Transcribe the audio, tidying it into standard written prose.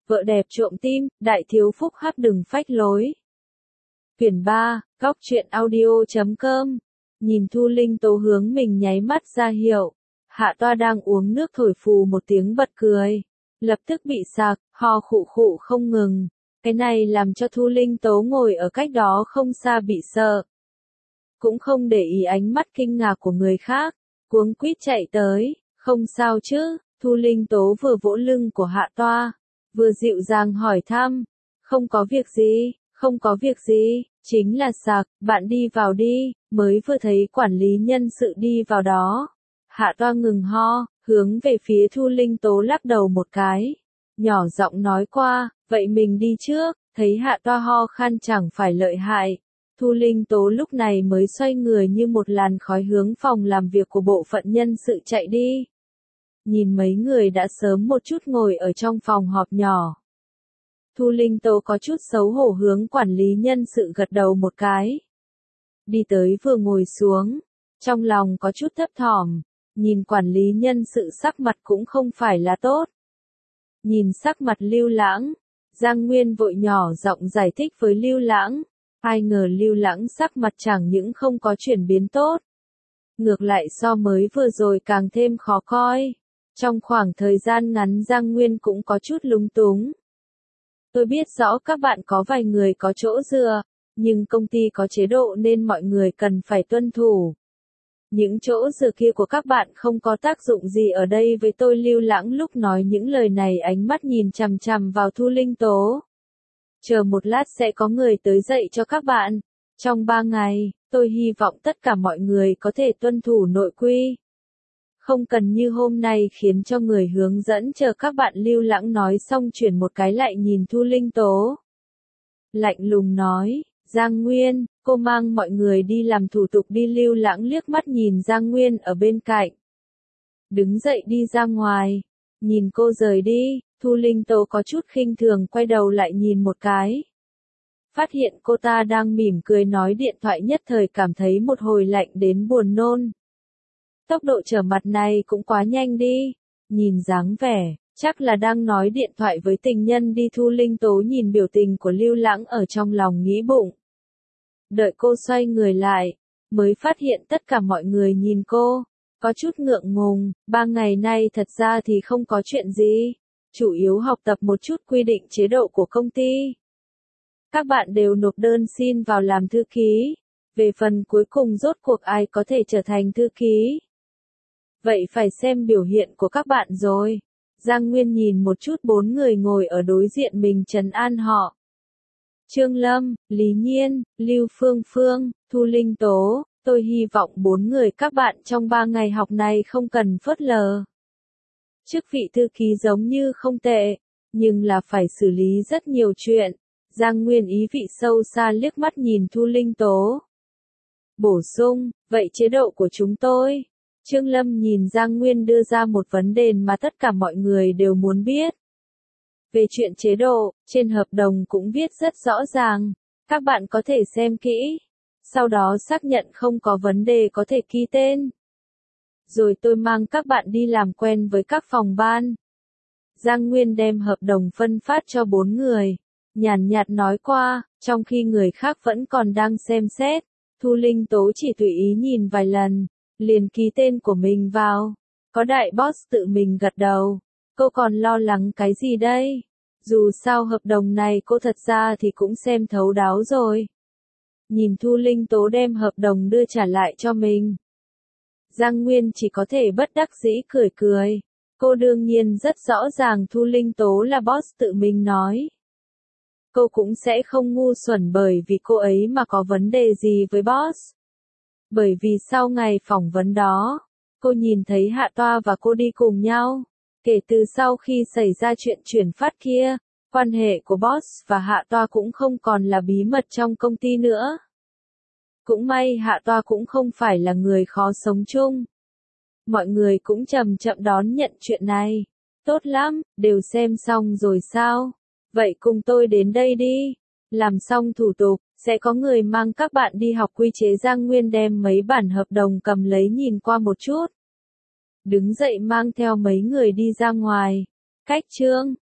Vợ đẹp trộm tim, đại thiếu phúc hắc đừng phách lối. Quyển 3, góc truyện audio.com. Nhìn Thu Linh Tố hướng mình nháy mắt ra hiệu. Hạ Toa đang uống nước thổi phù một tiếng bật cười. Lập tức bị sặc, ho khụ khụ không ngừng. Cái này làm cho Thu Linh Tố ngồi ở cách đó không xa bị sợ. Cũng không để ý ánh mắt kinh ngạc của người khác. Cuống quýt chạy tới, không sao chứ. Thu Linh Tố vừa vỗ lưng của Hạ Toa, vừa dịu dàng hỏi thăm. Không có việc gì, không có việc gì, chính là sặc, bạn đi vào đi, mới vừa thấy quản lý nhân sự đi vào đó. Hạ Toa ngừng ho, hướng về phía Thu Linh Tố lắc đầu một cái. Nhỏ giọng nói qua, vậy mình đi trước, thấy Hạ Toa ho khan chẳng phải lợi hại. Thu Linh Tố lúc này mới xoay người như một làn khói hướng phòng làm việc của bộ phận nhân sự chạy đi. Nhìn mấy người đã sớm một chút ngồi ở trong phòng họp nhỏ. Thu Linh Tố có chút xấu hổ hướng quản lý nhân sự gật đầu một cái. Đi tới vừa ngồi xuống, trong lòng có chút thấp thỏm, nhìn quản lý nhân sự sắc mặt cũng không phải là tốt. Nhìn sắc mặt Lưu Lãng, Giang Nguyên vội nhỏ giọng giải thích với Lưu Lãng, ai ngờ Lưu Lãng sắc mặt chẳng những không có chuyển biến tốt. Ngược lại so mới vừa rồi càng thêm khó coi. Trong khoảng thời gian ngắn Giang Nguyên cũng có chút lúng túng. Tôi biết rõ các bạn có vài người có chỗ dựa, nhưng công ty có chế độ nên mọi người cần phải tuân thủ. Những chỗ dựa kia của các bạn không có tác dụng gì ở đây với tôi. Lưu Lãng lúc nói những lời này ánh mắt nhìn chằm chằm vào Thu Linh Tố. Chờ một lát sẽ có người tới dạy cho các bạn. Trong 3 ngày, tôi hy vọng tất cả mọi người có thể tuân thủ nội quy. Không cần như hôm nay khiến cho người hướng dẫn chờ các bạn. Lưu Lãng nói xong chuyển một cái lại nhìn Thu Linh Tố. Lạnh lùng nói, Giang Nguyên, cô mang mọi người đi làm thủ tục đi. Lưu Lãng liếc mắt nhìn Giang Nguyên ở bên cạnh. Đứng dậy đi ra ngoài, nhìn cô rời đi, Thu Linh Tố có chút khinh thường quay đầu lại nhìn một cái. Phát hiện cô ta đang mỉm cười nói điện thoại nhất thời cảm thấy một hồi lạnh đến buồn nôn. Tốc độ trở mặt này cũng quá nhanh đi, nhìn dáng vẻ, chắc là đang nói điện thoại với tình nhân đi. Thu Linh Tố nhìn biểu tình của Lưu Lãng ở trong lòng nghĩ bụng. Đợi cô xoay người lại, mới phát hiện tất cả mọi người nhìn cô, có chút ngượng ngùng. 3 ngày nay thật ra thì không có chuyện gì, chủ yếu học tập một chút quy định chế độ của công ty. Các bạn đều nộp đơn xin vào làm thư ký, về phần cuối cùng rốt cuộc ai có thể trở thành thư ký. Vậy phải xem biểu hiện của các bạn rồi. Giang Nguyên nhìn một chút 4 người ngồi ở đối diện mình trấn an họ. Trương Lâm, Lý Nhiên, Lưu Phương Phương, Thu Linh Tố, tôi hy vọng 4 người các bạn trong 3 ngày học này không cần phớt lờ. Chức vị thư ký giống như không tệ, nhưng là phải xử lý rất nhiều chuyện. Giang Nguyên ý vị sâu xa liếc mắt nhìn Thu Linh Tố. Bổ sung, vậy chế độ của chúng tôi. Trương Lâm nhìn Giang Nguyên đưa ra một vấn đề mà tất cả mọi người đều muốn biết. Về chuyện chế độ, trên hợp đồng cũng viết rất rõ ràng, các bạn có thể xem kỹ, sau đó xác nhận không có vấn đề có thể ký tên. Rồi tôi mang các bạn đi làm quen với các phòng ban. Giang Nguyên đem hợp đồng phân phát cho 4 người, nhàn nhạt nói qua, trong khi người khác vẫn còn đang xem xét. Thu Linh Tố chỉ tùy ý nhìn vài lần, liền ký tên của mình vào. Có đại boss tự mình gật đầu. Cô còn lo lắng cái gì đây? Dù sao hợp đồng này cô thật ra thì cũng xem thấu đáo rồi. Nhìn Thu Linh Tố đem hợp đồng đưa trả lại cho mình, Giang Nguyên chỉ có thể bất đắc dĩ cười cười. Cô đương nhiên rất rõ ràng Thu Linh Tố là boss tự mình nói. Cô cũng sẽ không ngu xuẩn bởi vì cô ấy mà có vấn đề gì với boss. Bởi vì sau ngày phỏng vấn đó, cô nhìn thấy Hạ Toa và cô đi cùng nhau. Kể từ sau khi xảy ra chuyện chuyển phát kia, quan hệ của boss và Hạ Toa cũng không còn là bí mật trong công ty nữa. Cũng may Hạ Toa cũng không phải là người khó sống chung. Mọi người cũng chậm chậm đón nhận chuyện này. Tốt lắm, đều xem xong rồi sao? Vậy cùng tôi đến đây đi. Làm xong thủ tục, sẽ có người mang các bạn đi học quy chế. Giang Nguyên đem mấy bản hợp đồng cầm lấy nhìn qua một chút. Đứng dậy mang theo mấy người đi ra ngoài. Cách Trương